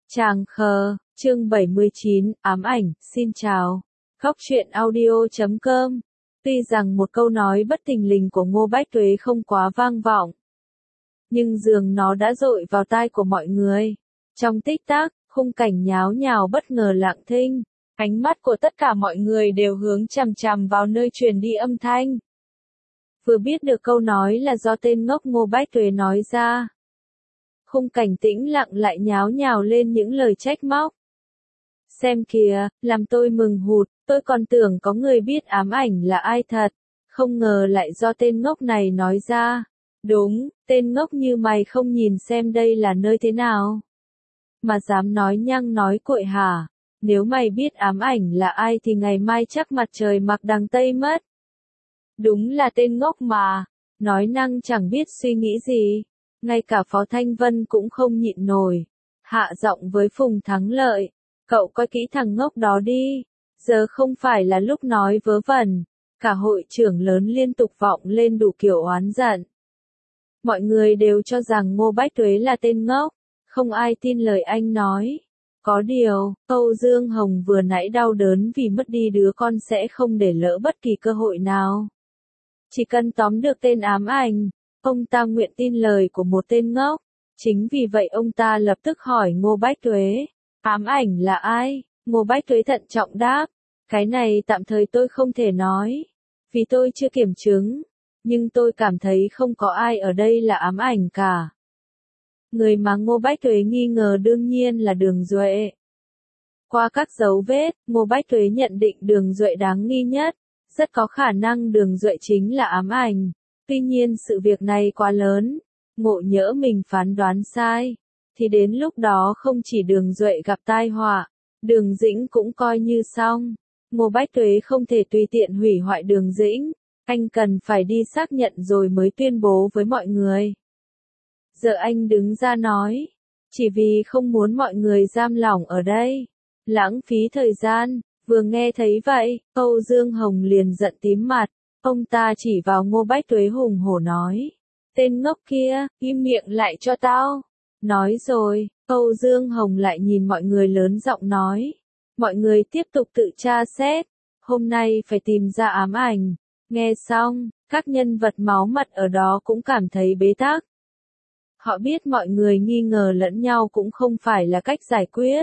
Tràng khờ, chương 79, ám ảnh, xin chào. Góc truyện audio.com. Tuy rằng một câu nói bất thình lình của Ngô Bách Tuế không quá vang vọng, nhưng dường nó đã dội vào tai của mọi người. Trong tích tắc, khung cảnh nháo nhào bất ngờ lặng thinh, ánh mắt của tất cả mọi người đều hướng chằm chằm vào nơi truyền đi âm thanh. Vừa biết được câu nói là do tên ngốc Ngô Bách Tuế nói ra. Khung cảnh tĩnh lặng lại nháo nhào lên những lời trách móc. Xem kìa, làm tôi mừng hụt, tôi còn tưởng có người biết ám ảnh là ai thật, không ngờ lại do tên ngốc này nói ra. Đúng, tên ngốc như mày không nhìn xem đây là nơi thế nào, mà dám nói nhăng nói cuội hả? Nếu mày biết ám ảnh là ai thì ngày mai chắc mặt trời mặc đằng Tây mất. Đúng là tên ngốc mà, nói năng chẳng biết suy nghĩ gì. Ngay cả Phó Thanh Vân cũng không nhịn nổi, hạ giọng với Phùng Thắng Lợi, cậu coi kỹ thằng ngốc đó đi, giờ không phải là lúc nói vớ vẩn. Cả hội trưởng lớn liên tục vọng lên đủ kiểu oán giận. Mọi người đều cho rằng Ngô Bách Tuế là tên ngốc, không ai tin lời anh nói. Có điều, Âu Dương Hồng vừa nãy đau đớn vì mất đi đứa con sẽ không để lỡ bất kỳ cơ hội nào. Chỉ cần tóm được tên ám ảnh, ông ta nguyện tin lời của một tên ngốc. Chính vì vậy ông ta lập tức hỏi Ngô Bách Tuế, ám ảnh là ai? Ngô Bách Tuế thận trọng đáp, cái này tạm thời tôi không thể nói, vì tôi chưa kiểm chứng, nhưng tôi cảm thấy không có ai ở đây là ám ảnh cả. Người mà Ngô Bách Tuế nghi ngờ đương nhiên là Đường Duệ. Qua các dấu vết, Ngô Bách Tuế nhận định Đường Duệ đáng nghi nhất, rất có khả năng Đường Duệ chính là ám ảnh. Tuy nhiên sự việc này quá lớn, ngộ nhỡ mình phán đoán sai, thì đến lúc đó không chỉ Đường Duệ gặp tai họa, Đường Dĩnh cũng coi như xong. Ngô Bách Tuế không thể tùy tiện hủy hoại Đường Dĩnh, anh cần phải đi xác nhận rồi mới tuyên bố với mọi người. Giờ anh đứng ra nói, chỉ vì không muốn mọi người giam lỏng ở đây, lãng phí thời gian. Vừa nghe thấy vậy, Âu Dương Hồng liền giận tím mặt. Ông ta chỉ vào Ngô Bách Tuế hùng hổ nói, tên ngốc kia, im miệng lại cho tao. Nói rồi, Âu Dương Hồng lại nhìn mọi người lớn giọng nói, mọi người tiếp tục tự tra xét, hôm nay phải tìm ra ám ảnh. Nghe xong, các nhân vật máu mặt ở đó cũng cảm thấy bế tắc. Họ biết mọi người nghi ngờ lẫn nhau cũng không phải là cách giải quyết.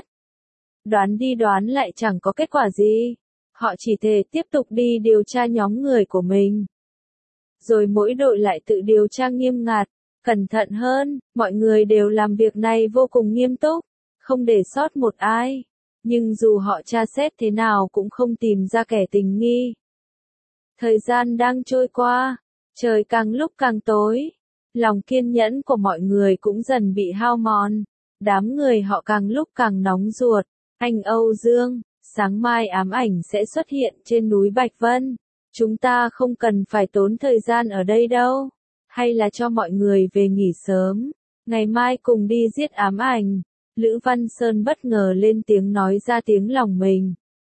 Đoán đi đoán lại chẳng có kết quả gì. Họ chỉ thể tiếp tục đi điều tra nhóm người của mình. Rồi mỗi đội lại tự điều tra nghiêm ngặt, cẩn thận hơn, mọi người đều làm việc này vô cùng nghiêm túc, không để sót một ai. Nhưng dù họ tra xét thế nào cũng không tìm ra kẻ tình nghi. Thời gian đang trôi qua, trời càng lúc càng tối, lòng kiên nhẫn của mọi người cũng dần bị hao mòn, đám người họ càng lúc càng nóng ruột. Anh Âu Dương, sáng mai ám ảnh sẽ xuất hiện trên núi Bạch Vân. Chúng ta không cần phải tốn thời gian ở đây đâu. Hay là cho mọi người về nghỉ sớm. Ngày mai cùng đi giết ám ảnh. Lữ Văn Sơn bất ngờ lên tiếng nói ra tiếng lòng mình.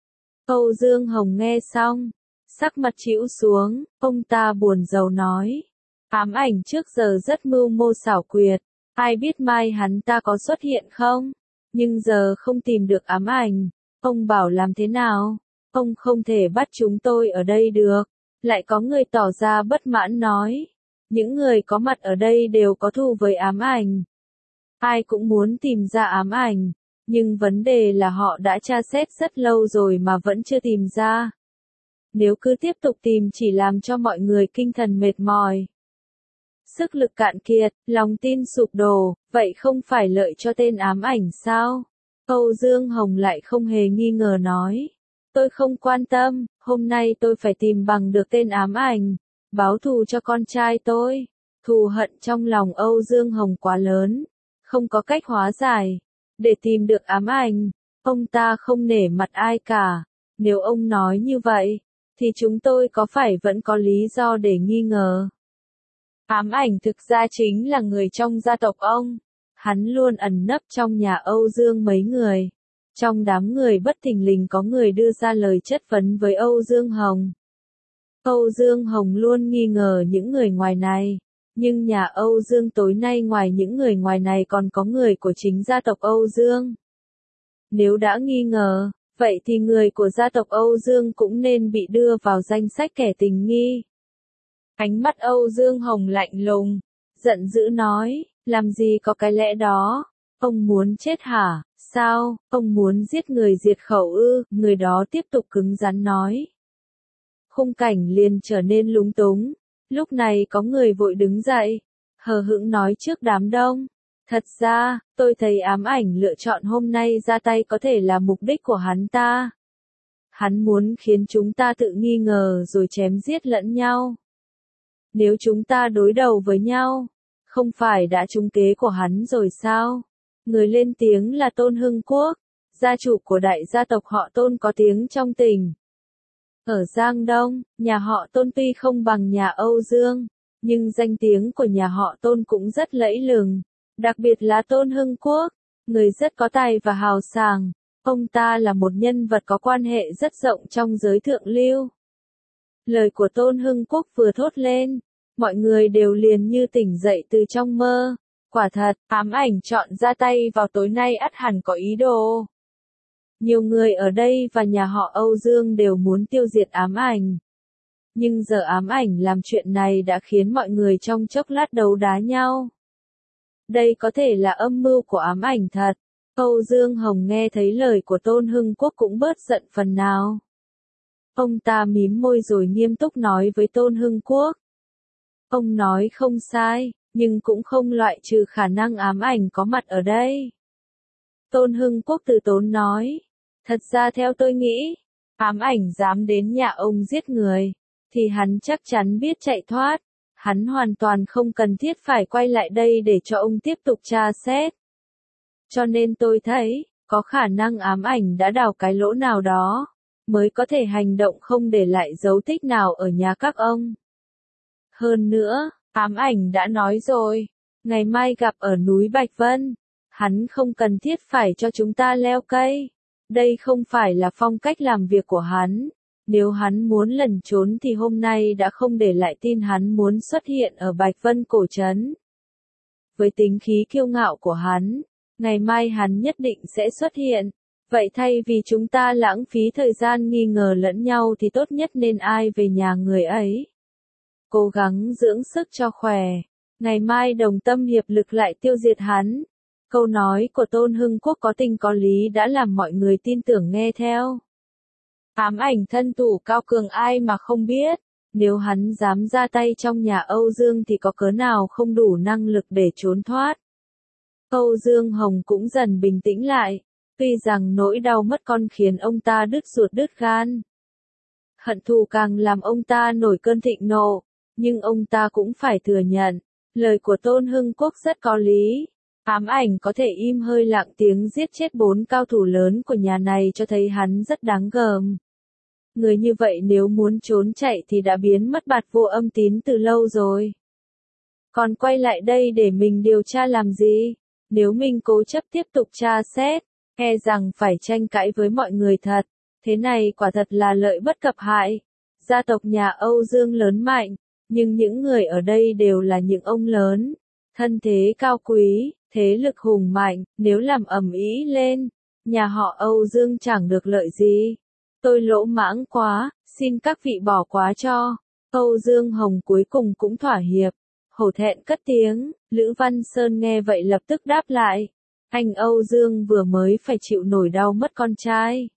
Âu Dương Hồng nghe xong, sắc mặt trĩu xuống, ông ta buồn rầu nói. Ám ảnh trước giờ rất mưu mô xảo quyệt. Ai biết mai hắn ta có xuất hiện không? Nhưng giờ không tìm được ám ảnh. Ông bảo làm thế nào? Ông không thể bắt chúng tôi ở đây được. Lại có người tỏ ra bất mãn nói. Những người có mặt ở đây đều có thù với ám ảnh. Ai cũng muốn tìm ra ám ảnh. Nhưng vấn đề là họ đã tra xét rất lâu rồi mà vẫn chưa tìm ra. Nếu cứ tiếp tục tìm chỉ làm cho mọi người tinh thần mệt mỏi. Sức lực cạn kiệt, lòng tin sụp đổ, vậy không phải lợi cho tên ám ảnh sao? Âu Dương Hồng lại không hề nghi ngờ nói. Tôi không quan tâm, hôm nay tôi phải tìm bằng được tên ám ảnh, báo thù cho con trai tôi. Thù hận trong lòng Âu Dương Hồng quá lớn, không có cách hóa giải. Để tìm được ám ảnh, ông ta không nể mặt ai cả. Nếu ông nói như vậy, thì chúng tôi có phải vẫn có lý do để nghi ngờ. Ám ảnh thực ra chính là người trong gia tộc ông. Hắn luôn ẩn nấp trong nhà Âu Dương mấy người. Trong đám người bất thình lình có người đưa ra lời chất vấn với Âu Dương Hồng. Âu Dương Hồng luôn nghi ngờ những người ngoài này. Nhưng nhà Âu Dương tối nay ngoài những người ngoài này còn có người của chính gia tộc Âu Dương. Nếu đã nghi ngờ, vậy thì người của gia tộc Âu Dương cũng nên bị đưa vào danh sách kẻ tình nghi. Ánh mắt Âu Dương Hồng lạnh lùng, giận dữ nói, làm gì có cái lẽ đó, ông muốn chết hả, sao, ông muốn giết người diệt khẩu ư, người đó tiếp tục cứng rắn nói. Khung cảnh liền trở nên lúng túng, lúc này có người vội đứng dậy, hờ hững nói trước đám đông. Thật ra, tôi thấy ám ảnh lựa chọn hôm nay ra tay có thể là mục đích của hắn ta. Hắn muốn khiến chúng ta tự nghi ngờ rồi chém giết lẫn nhau. Nếu chúng ta đối đầu với nhau, không phải đã trúng kế của hắn rồi sao? Người lên tiếng là Tôn Hưng Quốc, gia chủ của đại gia tộc họ Tôn có tiếng trong tỉnh. Ở Giang Đông, nhà họ Tôn tuy không bằng nhà Âu Dương, nhưng danh tiếng của nhà họ Tôn cũng rất lẫy lừng. Đặc biệt là Tôn Hưng Quốc, người rất có tài và hào sảng, ông ta là một nhân vật có quan hệ rất rộng trong giới thượng lưu. Lời của Tôn Hưng Quốc vừa thốt lên, mọi người đều liền như tỉnh dậy từ trong mơ. Quả thật, ám ảnh chọn ra tay vào tối nay ắt hẳn có ý đồ. Nhiều người ở đây và nhà họ Âu Dương đều muốn tiêu diệt ám ảnh. Nhưng giờ ám ảnh làm chuyện này đã khiến mọi người trong chốc lát đấu đá nhau. Đây có thể là âm mưu của ám ảnh thật. Âu Dương Hồng nghe thấy lời của Tôn Hưng Quốc cũng bớt giận phần nào. Ông ta mím môi rồi nghiêm túc nói với Tôn Hưng Quốc. Ông nói không sai, nhưng cũng không loại trừ khả năng ám ảnh có mặt ở đây. Tôn Hưng Quốc từ tốn nói. Thật ra theo tôi nghĩ, ám ảnh dám đến nhà ông giết người, thì hắn chắc chắn biết chạy thoát. Hắn hoàn toàn không cần thiết phải quay lại đây để cho ông tiếp tục tra xét. Cho nên tôi thấy, có khả năng ám ảnh đã đào cái lỗ nào đó, mới có thể hành động không để lại dấu tích nào ở nhà các ông. Hơn nữa, ám ảnh đã nói rồi, ngày mai gặp ở núi Bạch Vân, hắn không cần thiết phải cho chúng ta leo cây. Đây không phải là phong cách làm việc của hắn. Nếu hắn muốn lẩn trốn thì hôm nay đã không để lại tin hắn muốn xuất hiện ở Bạch Vân cổ trấn. Với tính khí kiêu ngạo của hắn, ngày mai hắn nhất định sẽ xuất hiện. Vậy thay vì chúng ta lãng phí thời gian nghi ngờ lẫn nhau thì tốt nhất nên ai về nhà người ấy. Cố gắng dưỡng sức cho khỏe. Ngày mai đồng tâm hiệp lực lại tiêu diệt hắn. Câu nói của Tôn Hưng Quốc có tình có lý đã làm mọi người tin tưởng nghe theo. Ám ảnh thân thủ cao cường ai mà không biết, nếu hắn dám ra tay trong nhà Âu Dương thì có cớ nào không đủ năng lực để trốn thoát. Âu Dương Hồng cũng dần bình tĩnh lại, tuy rằng nỗi đau mất con khiến ông ta đứt ruột đứt gan. Hận thù càng làm ông ta nổi cơn thịnh nộ, nhưng ông ta cũng phải thừa nhận, lời của Tôn Hưng Quốc rất có lý. Ám ảnh có thể im hơi lặng tiếng giết chết 4 cao thủ lớn của nhà này cho thấy hắn rất đáng gờm. Người như vậy nếu muốn trốn chạy thì đã biến mất bạt vô âm tín từ lâu rồi. Còn quay lại đây để mình điều tra làm gì? Nếu mình cố chấp tiếp tục tra xét, e rằng phải tranh cãi với mọi người thật. Thế này quả thật là lợi bất cập hại. Gia tộc nhà Âu Dương lớn mạnh, nhưng những người ở đây đều là những ông lớn. Thân thế cao quý, thế lực hùng mạnh, nếu làm ầm ĩ lên, nhà họ Âu Dương chẳng được lợi gì. Tôi lỗ mãng quá, xin các vị bỏ qua cho. Âu Dương Hồng cuối cùng cũng thỏa hiệp. Hổ thẹn cất tiếng, Lữ Văn Sơn nghe vậy lập tức đáp lại. Anh Âu Dương vừa mới phải chịu nổi đau mất con trai.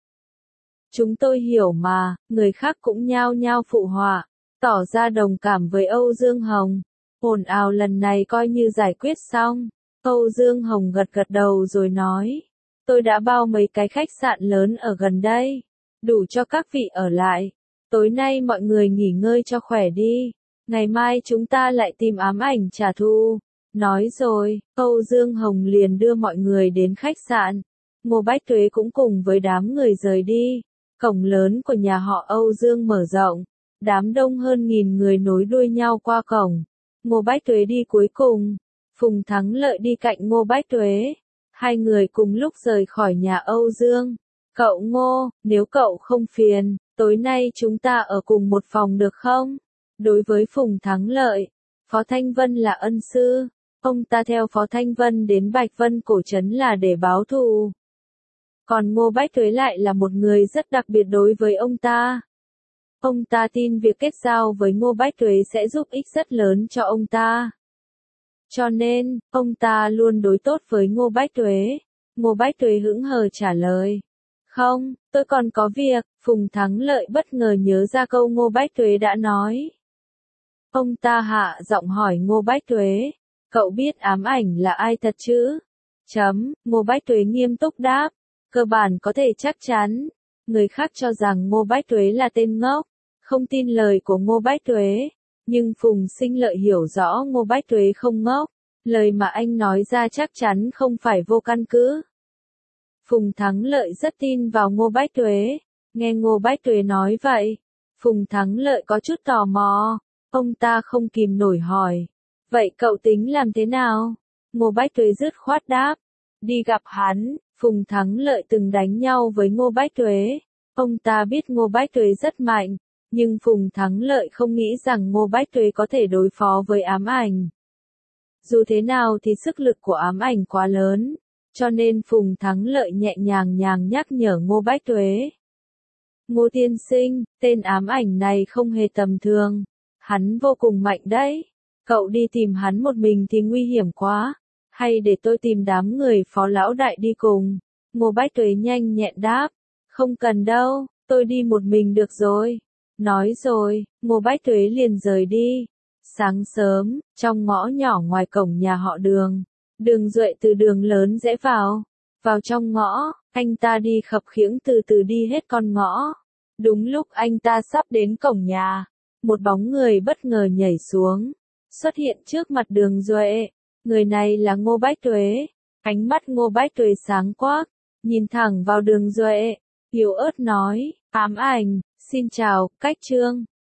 Chúng tôi hiểu mà, người khác cũng nhao nhao phụ họa, tỏ ra đồng cảm với Âu Dương Hồng. Ồn ào lần này coi như giải quyết xong. Âu Dương Hồng gật gật đầu rồi nói. Tôi đã bao mấy cái khách sạn lớn ở gần đây. Đủ cho các vị ở lại. Tối nay mọi người nghỉ ngơi cho khỏe đi. Ngày mai chúng ta lại tìm ám ảnh trả thù. Nói rồi, Âu Dương Hồng liền đưa mọi người đến khách sạn. Ngô Bách Tuế cũng cùng với đám người rời đi. Cổng lớn của nhà họ Âu Dương mở rộng. Đám đông hơn 1000 người nối đuôi nhau qua cổng. Ngô Bách Tuế đi cuối cùng. Phùng Thắng Lợi đi cạnh Ngô Bách Tuế. Hai người cùng lúc rời khỏi nhà Âu Dương. Cậu Ngô, nếu cậu không phiền, tối nay chúng ta ở cùng một phòng được không? Đối với Phùng Thắng Lợi, Phó Thanh Vân là ân sư. Ông ta theo Phó Thanh Vân đến Bạch Vân cổ trấn là để báo thù. Còn Ngô Bách Tuế lại là một người rất đặc biệt đối với ông ta. Ông ta tin việc kết giao với Ngô Bách Tuế sẽ giúp ích rất lớn cho ông ta. Cho nên, ông ta luôn đối tốt với Ngô Bách Tuế. Ngô Bách Tuế hững hờ trả lời. Không, tôi còn có việc. Phùng Thắng Lợi bất ngờ nhớ ra câu Ngô Bách Tuế đã nói. Ông ta hạ giọng hỏi Ngô Bách Tuế. Cậu biết ám ảnh là ai thật chứ? Ngô Bách Tuế nghiêm túc đáp. Cơ bản có thể chắc chắn. Người khác cho rằng Ngô Bách Tuế là tên ngốc. Không tin lời của Ngô Bách Tuế. Nhưng Phùng Sinh Lợi hiểu rõ Ngô Bách Tuế không ngốc. Lời mà anh nói ra chắc chắn không phải vô căn cứ. Phùng Thắng Lợi rất tin vào Ngô Bách Tuế. Nghe Ngô Bách Tuế nói vậy, Phùng Thắng Lợi có chút tò mò. Ông ta không kìm nổi hỏi. Vậy cậu tính làm thế nào? Ngô Bách Tuế dứt khoát đáp. Đi gặp hắn. Phùng Thắng Lợi từng đánh nhau với Ngô Bách Tuế. Ông ta biết Ngô Bách Tuế rất mạnh. Nhưng Phùng Thắng Lợi không nghĩ rằng Ngô Bách Tuế có thể đối phó với ám ảnh. Dù thế nào thì sức lực của ám ảnh quá lớn. Cho nên Phùng Thắng Lợi nhẹ nhàng nhắc nhở Ngô Bách Tuế. Ngô tiên sinh, tên ám ảnh này không hề tầm thường. Hắn vô cùng mạnh đấy. Cậu đi tìm hắn một mình thì nguy hiểm quá. Hay để tôi tìm đám người Phó lão đại đi cùng. Ngô Bách Tuế nhanh nhẹn đáp. Không cần đâu, tôi đi một mình được rồi. Nói rồi, Ngô Bách Tuế liền rời đi. Sáng sớm, trong ngõ nhỏ ngoài cổng nhà họ Đường. Đường Duệ từ đường lớn rẽ vào. Vào trong ngõ, anh ta đi khập khiễng từ từ đi hết con ngõ. Đúng lúc anh ta sắp đến cổng nhà, một bóng người bất ngờ nhảy xuống, xuất hiện trước mặt Đường Duệ. Người này là Ngô Bách Tuế. Ánh mắt Ngô Bách Tuế sáng quắc, nhìn thẳng vào Đường Duệ, yếu ớt nói, ám ảnh, xin chào, Cách Trương.